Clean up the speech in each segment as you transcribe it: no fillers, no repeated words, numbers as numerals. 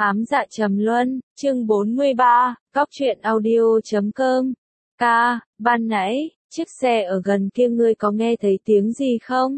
Ám dạ trầm luân, chương 43, Cóc truyện audio.com. Ban nãy, chiếc xe ở gần kia ngươi có nghe thấy tiếng gì không?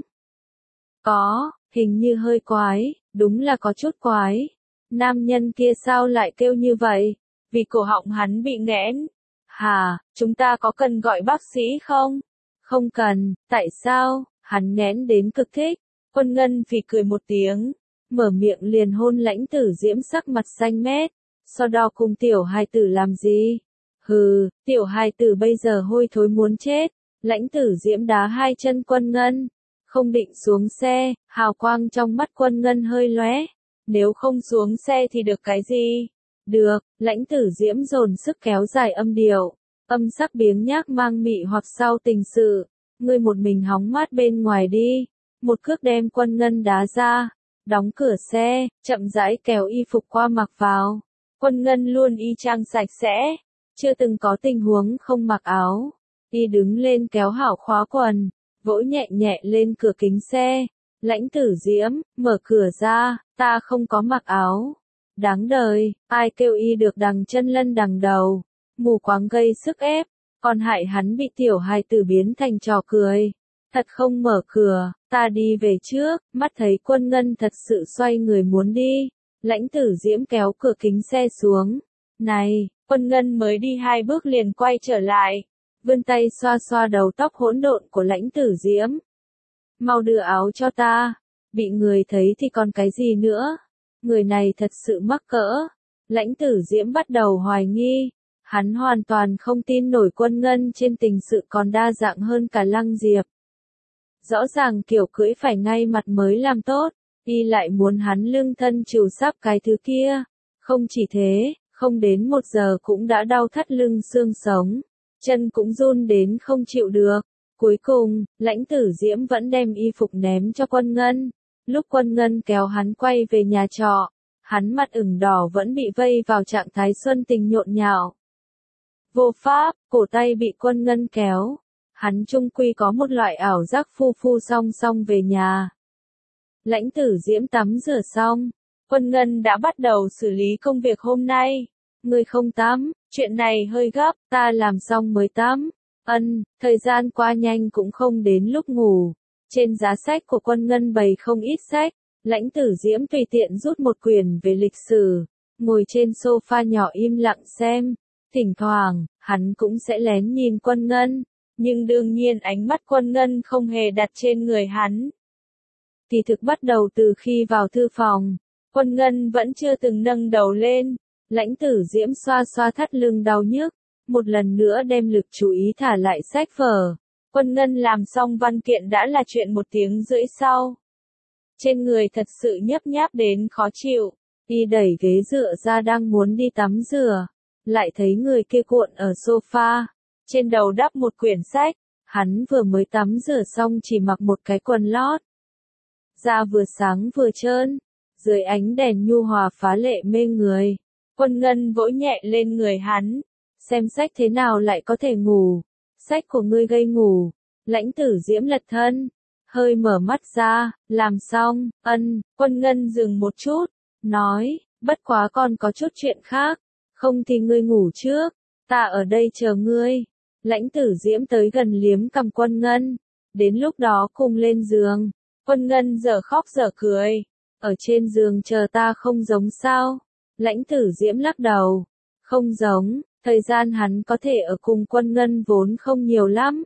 Có, hình như hơi quái, đúng là có chút quái. Nam nhân kia sao lại kêu như vậy? Vì cổ họng hắn bị nghẽn. Hà, chúng ta có cần gọi bác sĩ không? Không cần, tại sao? Hắn nghẽn đến cực thích. Quân Ngân phì cười một tiếng, mở miệng liền hôn Lãnh Tử Diễm sắc mặt xanh mét. So đo cùng tiểu hài tử làm gì? Hừ, tiểu hài tử bây giờ hôi thối muốn chết. Lãnh Tử Diễm đá hai chân Quân Ngân, không định xuống xe, hào quang trong mắt Quân Ngân hơi lóe. Nếu không xuống xe thì được cái gì? Được, Lãnh Tử Diễm dồn sức kéo dài âm điệu, âm sắc biếng nhác mang mị hoặc sau tình sự. Ngươi một mình hóng mát bên ngoài đi. Một cước đem Quân Ngân đá ra, đóng cửa xe, chậm rãi kéo y phục qua mặc vào. Quân Ngân luôn y chang sạch sẽ, chưa từng có tình huống không mặc áo. Y đứng lên kéo hảo khóa quần, vỗ nhẹ nhẹ lên cửa kính xe. Lãnh Tử Diễm, mở cửa ra, ta không có mặc áo. Đáng đời, ai kêu y được đằng chân lân đằng đầu, mù quáng gây sức ép, còn hại hắn bị tiểu hài tử biến thành trò cười. Thật không mở cửa, ta đi về trước. Mắt thấy Quân Ngân thật sự xoay người muốn đi, Lãnh Tử Diễm kéo cửa kính xe xuống. Này, Quân Ngân mới đi 2 bước liền quay trở lại, vươn tay xoa xoa đầu tóc hỗn độn của Lãnh Tử Diễm. Mau đưa áo cho ta, bị người thấy thì còn cái gì nữa. Người này thật sự mắc cỡ. Lãnh Tử Diễm bắt đầu hoài nghi. Hắn hoàn toàn không tin nổi Quân Ngân trên tình sự còn đa dạng hơn cả Lăng Diệp. Rõ ràng kiểu cưỡi phải ngay mặt mới làm tốt, y lại muốn hắn lưng thân trừ sắp cái thứ kia. Không chỉ thế, không đến 1 giờ cũng đã đau thắt lưng xương sống, chân cũng run đến không chịu được. Cuối cùng, Lãnh Tử Diễm vẫn đem y phục ném cho Quân Ngân. Lúc Quân Ngân kéo hắn quay về nhà trọ, hắn mặt ửng đỏ vẫn bị vây vào trạng thái xuân tình nhộn nhạo. Vô pháp, cổ tay bị Quân Ngân kéo. Hắn chung quy có một loại ảo giác phu phu song song về nhà. Lãnh Tử Diễm tắm rửa xong, Quân Ngân đã bắt đầu xử lý công việc hôm nay. Ngươi không tắm, chuyện này hơi gấp, ta làm xong mới tắm. Thời gian qua nhanh cũng không đến lúc ngủ. Trên giá sách của Quân Ngân bày không ít sách, Lãnh Tử Diễm tùy tiện rút một quyển về lịch sử, ngồi trên sofa nhỏ im lặng xem. Thỉnh thoảng, hắn cũng sẽ lén nhìn Quân Ngân, nhưng đương nhiên ánh mắt Quân Ngân không hề đặt trên người hắn. Kỳ thực bắt đầu từ khi vào thư phòng, Quân Ngân vẫn chưa từng nâng đầu lên. Lãnh Tử Diễm xoa xoa thắt lưng đau nhức, một lần nữa đem lực chú ý thả lại sách vở. Quân Ngân làm xong văn kiện đã là chuyện 1 tiếng rưỡi sau. Trên người thật sự nhấp nháp đến khó chịu, y đẩy ghế dựa ra đang muốn đi tắm rửa, lại thấy người kia cuộn ở sofa, trên đầu đắp một quyển sách. Hắn vừa mới tắm rửa xong chỉ mặc một cái quần lót. Da vừa sáng vừa trơn, dưới ánh đèn nhu hòa phá lệ mê người. Quân Ngân vỗ nhẹ lên người hắn, xem sách thế nào lại có thể ngủ. Sách của ngươi gây ngủ. Lãnh Tử Diễm lật thân, hơi mở mắt ra, làm xong. Quân Ngân dừng một chút, nói, bất quá còn có chút chuyện khác, không thì ngươi ngủ trước, ta ở đây chờ ngươi. Lãnh Tử Diễm tới gần liếm cằm Quân Ngân, đến lúc đó cùng lên giường. Quân Ngân dở khóc dở cười, ở trên giường chờ ta không giống sao? Lãnh Tử Diễm lắc đầu, không giống, thời gian hắn có thể ở cùng Quân Ngân vốn không nhiều lắm.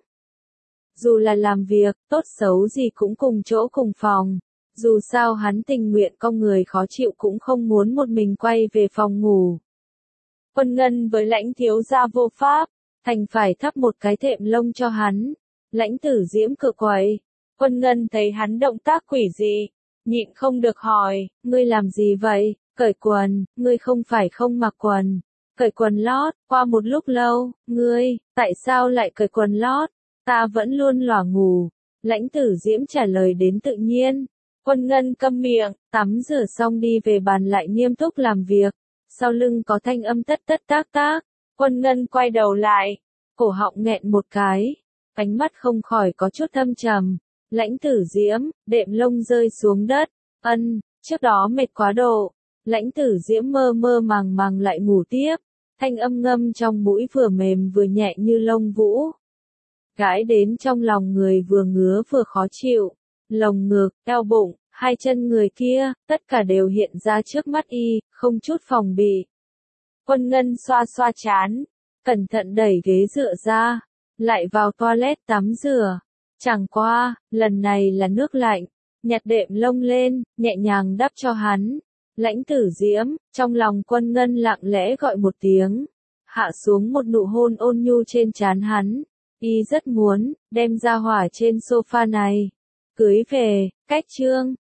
Dù là làm việc, tốt xấu gì cũng cùng chỗ cùng phòng. Dù sao hắn tình nguyện con người khó chịu cũng không muốn một mình quay về phòng ngủ. Quân Ngân với Lãnh thiếu gia vô pháp, thành phải thắp một cái thệm lông cho hắn. Lãnh Tử Diễm cự quậy. Quân Ngân thấy hắn động tác quỷ dị, nhịn không được hỏi, ngươi làm gì vậy? Cởi quần, ngươi không phải không mặc quần. Cởi quần lót, qua một lúc lâu, ngươi, tại sao lại cởi quần lót? Ta vẫn luôn lỏa ngủ. Lãnh Tử Diễm trả lời đến tự nhiên. Quân Ngân câm miệng, tắm rửa xong đi về bàn lại nghiêm túc làm việc. Sau lưng có thanh âm tất tất tác tác. Quân Ngân quay đầu lại, cổ họng nghẹn một cái, ánh mắt không khỏi có chút thâm trầm. Lãnh Tử Diễm, đệm lông rơi xuống đất. Trước đó mệt quá độ, Lãnh Tử Diễm mơ mơ màng màng lại ngủ tiếp, thanh âm ngâm trong mũi vừa mềm vừa nhẹ như lông vũ. Gãi đến trong lòng người vừa ngứa vừa khó chịu, lồng ngực, eo bụng, hai chân người kia, tất cả đều hiện ra trước mắt y, không chút phòng bị. Quân Ngân xoa xoa trán, cẩn thận đẩy ghế dựa ra, lại vào toilet tắm rửa. Chẳng qua, lần này là nước lạnh, nhặt đệm lông lên, nhẹ nhàng đắp cho hắn. Lãnh Tử Diễm, trong lòng Quân Ngân lặng lẽ gọi một tiếng, hạ xuống một nụ hôn ôn nhu trên trán hắn. Y rất muốn đem ra hỏa trên sofa này cưới về. Cách chương